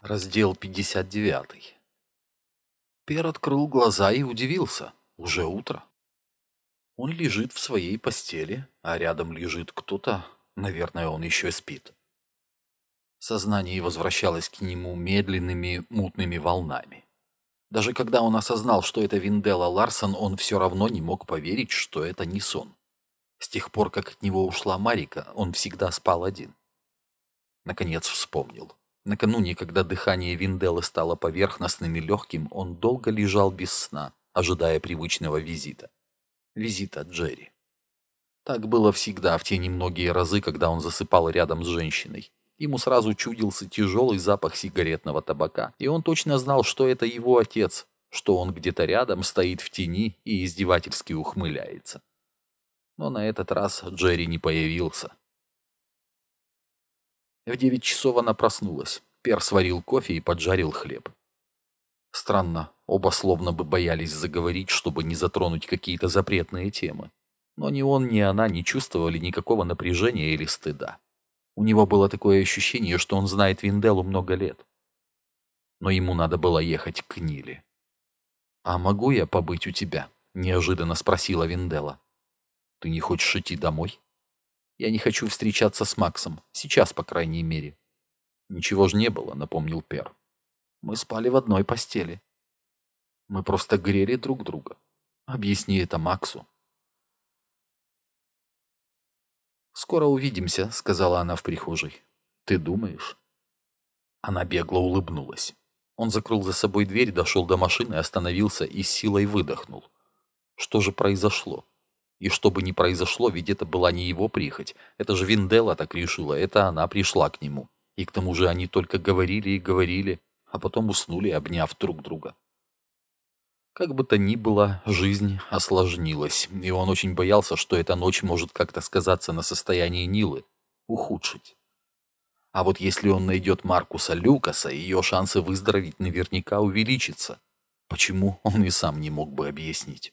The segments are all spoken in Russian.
Раздел 59. Пер открыл глаза и удивился. Уже утро. Он лежит в своей постели, а рядом лежит кто-то. Наверное, он еще спит. Сознание возвращалось к нему медленными, мутными волнами. Даже когда он осознал, что это Винделла Ларсон, он все равно не мог поверить, что это не сон. С тех пор, как от него ушла Марика, он всегда спал один. Наконец вспомнил. Накануне, когда дыхание Винделлы стало поверхностным и легким, он долго лежал без сна, ожидая привычного визита. Визита Джерри. Так было всегда в те немногие разы, когда он засыпал рядом с женщиной. Ему сразу чудился тяжелый запах сигаретного табака, и он точно знал, что это его отец, что он где-то рядом стоит в тени и издевательски ухмыляется. Но на этот раз Джерри не появился. В 9 часов она проснулась. Пер сварил кофе и поджарил хлеб. Странно, оба словно бы боялись заговорить, чтобы не затронуть какие-то запретные темы. Но ни он, ни она не чувствовали никакого напряжения или стыда. У него было такое ощущение, что он знает Винделлу много лет. Но ему надо было ехать к Ниле. «А могу я побыть у тебя?» – неожиданно спросила Винделла. «Ты не хочешь идти домой?» «Я не хочу встречаться с Максом. Сейчас, по крайней мере». «Ничего же не было», — напомнил Пер. «Мы спали в одной постели. Мы просто грели друг друга. Объясни это Максу». «Скоро увидимся», — сказала она в прихожей. «Ты думаешь?» Она бегло улыбнулась. Он закрыл за собой дверь, дошел до машины, остановился и с силой выдохнул. Что же произошло? И что бы ни произошло, ведь это была не его прихоть. Это же Винделла так решила, это она пришла к нему. И к тому же они только говорили и говорили, а потом уснули, обняв друг друга. Как бы то ни было, жизнь осложнилась, и он очень боялся, что эта ночь может как-то сказаться на состоянии Нилы, ухудшить. А вот если он найдет Маркуса Люкаса, ее шансы выздороветь наверняка увеличатся. Почему, он и сам не мог бы объяснить.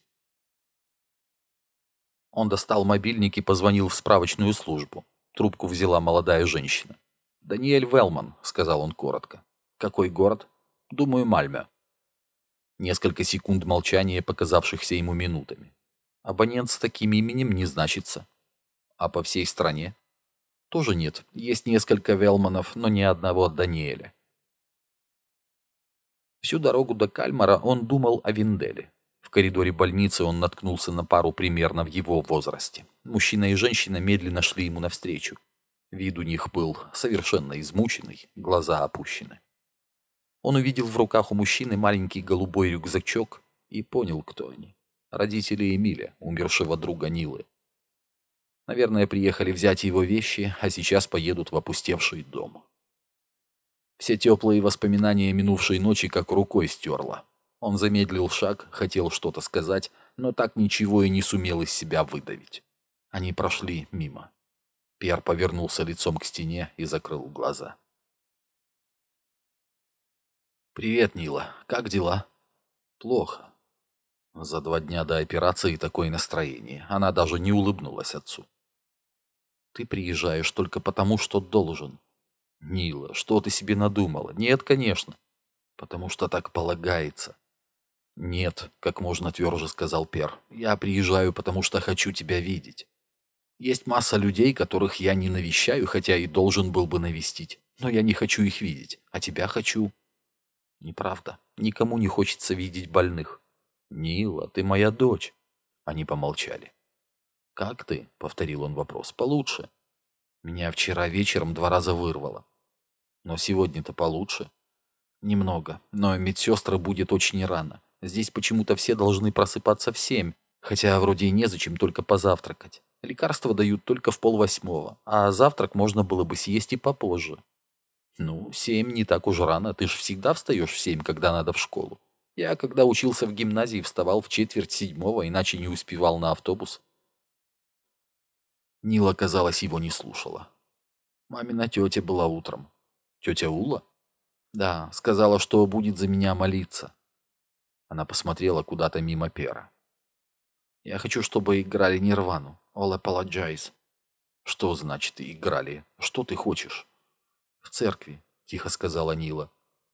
Он достал мобильник и позвонил в справочную службу. Трубку взяла молодая женщина. «Даниэль Велман», — сказал он коротко. «Какой город?» «Думаю, Мальме». Несколько секунд молчания, показавшихся ему минутами. Абонент с таким именем не значится. А по всей стране? Тоже нет. Есть несколько Велманов, но ни одного Даниэля. Всю дорогу до Кальмара он думал о Винделле. В коридоре больницы он наткнулся на пару примерно в его возрасте. Мужчина и женщина медленно шли ему навстречу. Вид у них был совершенно измученный, глаза опущены. Он увидел в руках у мужчины маленький голубой рюкзачок и понял, кто они. Родители Эмиля, умершего друга Нилы. Наверное, приехали взять его вещи, а сейчас поедут в опустевший дом. Все теплые воспоминания минувшей ночи как рукой стерло. Он замедлил шаг, хотел что-то сказать, но так ничего и не сумел из себя выдавить. Они прошли мимо. Пьер повернулся лицом к стене и закрыл глаза. «Привет, Нила. Как дела?» «Плохо». За 2 дня до операции такое настроение. Она даже не улыбнулась отцу. «Ты приезжаешь только потому, что должен». «Нила, что ты себе надумала?» «Нет, конечно». «Потому что так полагается». «Нет», — как можно тверже сказал Пер. «Я приезжаю, потому что хочу тебя видеть. Есть масса людей, которых я не навещаю, хотя и должен был бы навестить. Но я не хочу их видеть, а тебя хочу». «Неправда. Никому не хочется видеть больных». «Нила, ты моя дочь». Они помолчали. «Как ты?» — повторил он вопрос. «Получше». «Меня вчера вечером 2 раза вырвало». «Но сегодня-то получше». «Немного. Но медсестры будет очень рано. Здесь почему-то все должны просыпаться в 7, хотя вроде и незачем только позавтракать. Лекарства дают только в 7:30, а завтрак можно было бы съесть и попозже». «Ну, 7 не так уж рано. Ты ж всегда встаешь в 7, когда надо в школу. Я, когда учился в гимназии, вставал в 6:45, иначе не успевал на автобус». Нила, казалось, его не слушала. «Мамина тетя была утром». «Тетя Ула?» «Да, сказала, что будет за меня молиться». Она посмотрела куда-то мимо Пера. «Я хочу, чтобы играли Нирвану. All Apologize». «Что значит играли? Что ты хочешь?» «В церкви», — тихо сказала Нила.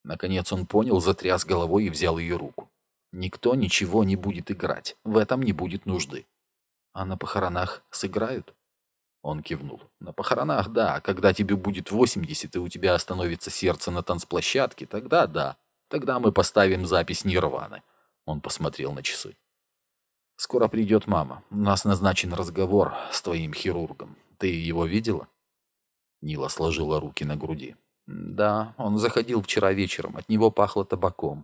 Наконец он понял, затряс головой и взял ее руку. Никто ничего не будет играть, в этом не будет нужды. А на похоронах сыграют? Он кивнул. На похоронах, да. Когда тебе будет 80 и у тебя остановится сердце на танцплощадке, тогда да. Тогда мы поставим запись Нирваны. Он посмотрел на часы. Скоро придет мама. У нас назначен разговор с твоим хирургом. Ты его видела? Нила сложила руки на груди. Да, он заходил вчера вечером. От него пахло табаком.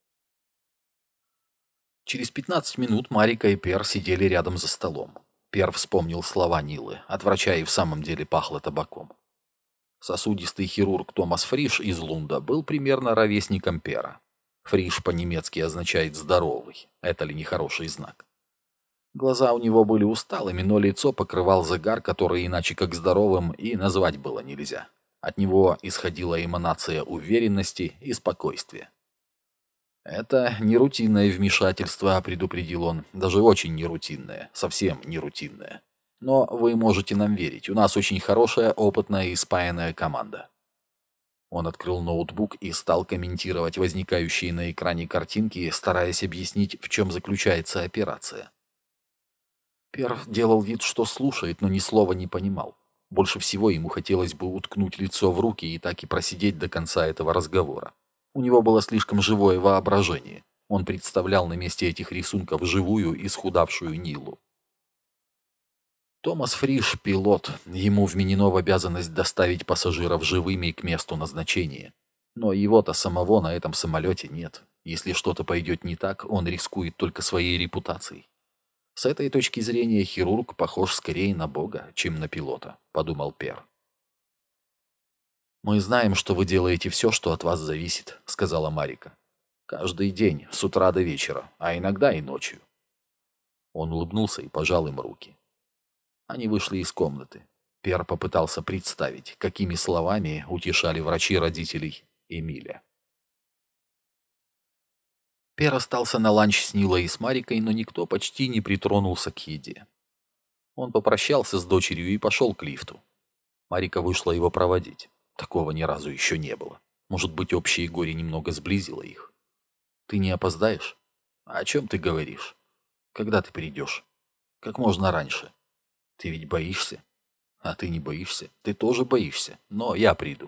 Через 15 минут Марика и Пер сидели рядом за столом. Пер вспомнил слова Нилы. От врача и в самом деле пахло табаком. Сосудистый хирург Томас Фриш из Лунда был примерно ровесником Пера. Фриш по-немецки означает «здоровый». Это ли не хороший знак? Глаза у него были усталыми, но лицо покрывал загар, который иначе как здоровым и назвать было нельзя. От него исходила эманация уверенности и спокойствия. «Это не рутинное вмешательство», — предупредил он, — «даже очень нерутинное, совсем нерутинное. Но вы можете нам верить, у нас очень хорошая, опытная и спаянная команда». Он открыл ноутбук и стал комментировать возникающие на экране картинки, стараясь объяснить, в чем заключается операция. Пер делал вид, что слушает, но ни слова не понимал. Больше всего ему хотелось бы уткнуть лицо в руки и так и просидеть до конца этого разговора. У него было слишком живое воображение. Он представлял на месте этих рисунков живую, исхудавшую Нилу. Томас Фриш — пилот. Ему вменено в обязанность доставить пассажиров живыми к месту назначения. Но его-то самого на этом самолете нет. Если что-то пойдет не так, он рискует только своей репутацией. С этой точки зрения хирург похож скорее на Бога, чем на пилота, подумал Пер. «Мы знаем, что вы делаете все, что от вас зависит», — сказала Марика. «Каждый день, с утра до вечера, а иногда и ночью». Он улыбнулся и пожал им руки. Они вышли из комнаты. Пер попытался представить, какими словами утешали врачи родителей Эмиля. Пер остался на ланч с Нилой и с Марикой, но никто почти не притронулся к еде. Он попрощался с дочерью и пошел к лифту. Марика вышла его проводить. Такого ни разу еще не было. Может быть, общее горе немного сблизило их. «Ты не опоздаешь?» «О чем ты говоришь?» «Когда ты придешь?» «Как можно раньше». «Ты ведь боишься?» «А ты не боишься? Ты тоже боишься, но я приду».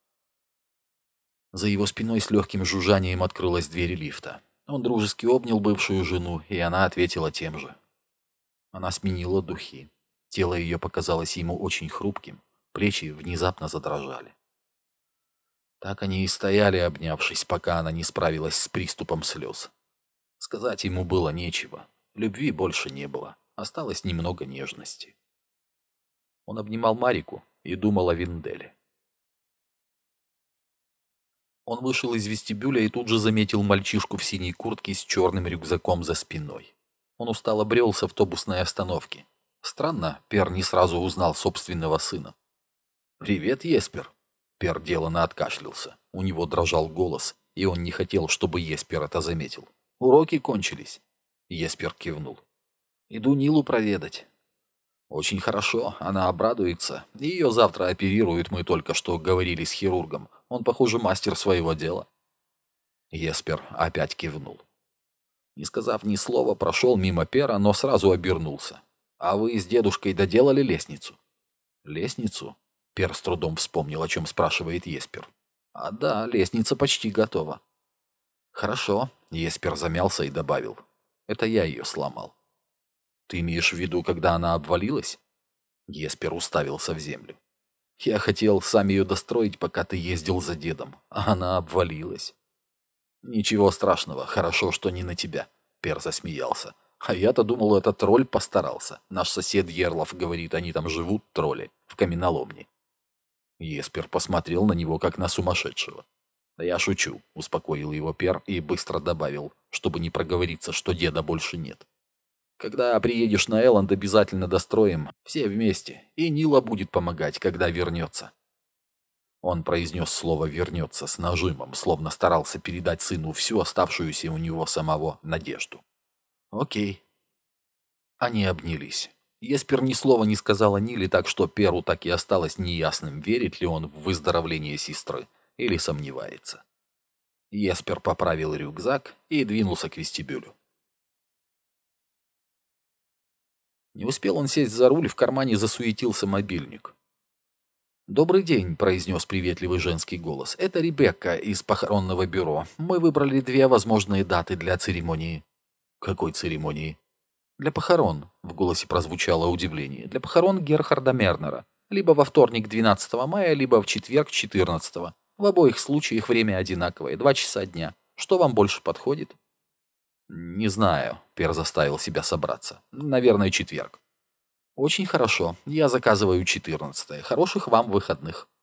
За его спиной с легким жужжанием открылась дверь лифта. Он дружески обнял бывшую жену, и она ответила тем же. Она сменила духи. Тело ее показалось ему очень хрупким, плечи внезапно задрожали. Так они и стояли, обнявшись, пока она не справилась с приступом слез. Сказать ему было нечего. Любви больше не было. Осталось немного нежности. Он обнимал Марику и думал о Винделе. Он вышел из вестибюля и тут же заметил мальчишку в синей куртке с черным рюкзаком за спиной. Он устало брел с автобусной остановки. Странно, Пер не сразу узнал собственного сына. «Привет, Еспер!» Пер деланно откашлялся. У него дрожал голос, и он не хотел, чтобы Еспер это заметил. «Уроки кончились?» Еспер кивнул. «Иду Нилу проведать». «Очень хорошо, она обрадуется. Ее завтра оперируют, мы только что говорили с хирургом. Он, похоже, мастер своего дела». Еспер опять кивнул. Не сказав ни слова, прошел мимо Пера, но сразу обернулся. «А вы с дедушкой доделали лестницу?» «Лестницу?» Пер с трудом вспомнил, о чем спрашивает Еспер. «А да, лестница почти готова». «Хорошо», — Еспер замялся и добавил. «Это я ее сломал». «Ты имеешь в виду, когда она обвалилась?» Еспер уставился в землю. «Я хотел сам ее достроить, пока ты ездил за дедом, а она обвалилась». «Ничего страшного, хорошо, что не на тебя», — Пер засмеялся. «А я-то думал, этот тролль постарался. Наш сосед Ерлов говорит, они там живут, тролли, в каменоломне». Еспер посмотрел на него, как на сумасшедшего. «Да я шучу», — успокоил его Пер и быстро добавил, чтобы не проговориться, что деда больше нет. «Когда приедешь на Элланд, обязательно достроим, все вместе, и Нила будет помогать, когда вернется». Он произнес слово «вернется» с нажимом, словно старался передать сыну всю оставшуюся у него самого надежду. «Окей». Они обнялись. Еспер ни слова не сказала Ниле, так что Перу так и осталось неясным, верит ли он в выздоровление сестры или сомневается. Еспер поправил рюкзак и двинулся к вестибюлю. Не успел он сесть за руль, в кармане засуетился мобильник. «Добрый день», — произнес приветливый женский голос. «Это Ребекка из похоронного бюро. Мы выбрали 2 возможные даты для церемонии». «Какой церемонии?» «Для похорон», — в голосе прозвучало удивление. «Для похорон Герхарда Мернера. Либо во вторник 12 мая, либо в четверг 14. В обоих случаях время одинаковое, 2 часа дня. Что вам больше подходит?» «Не знаю», — Пер заставил себя собраться. «Наверное, четверг». «Очень хорошо. Я заказываю 14. Хороших вам выходных».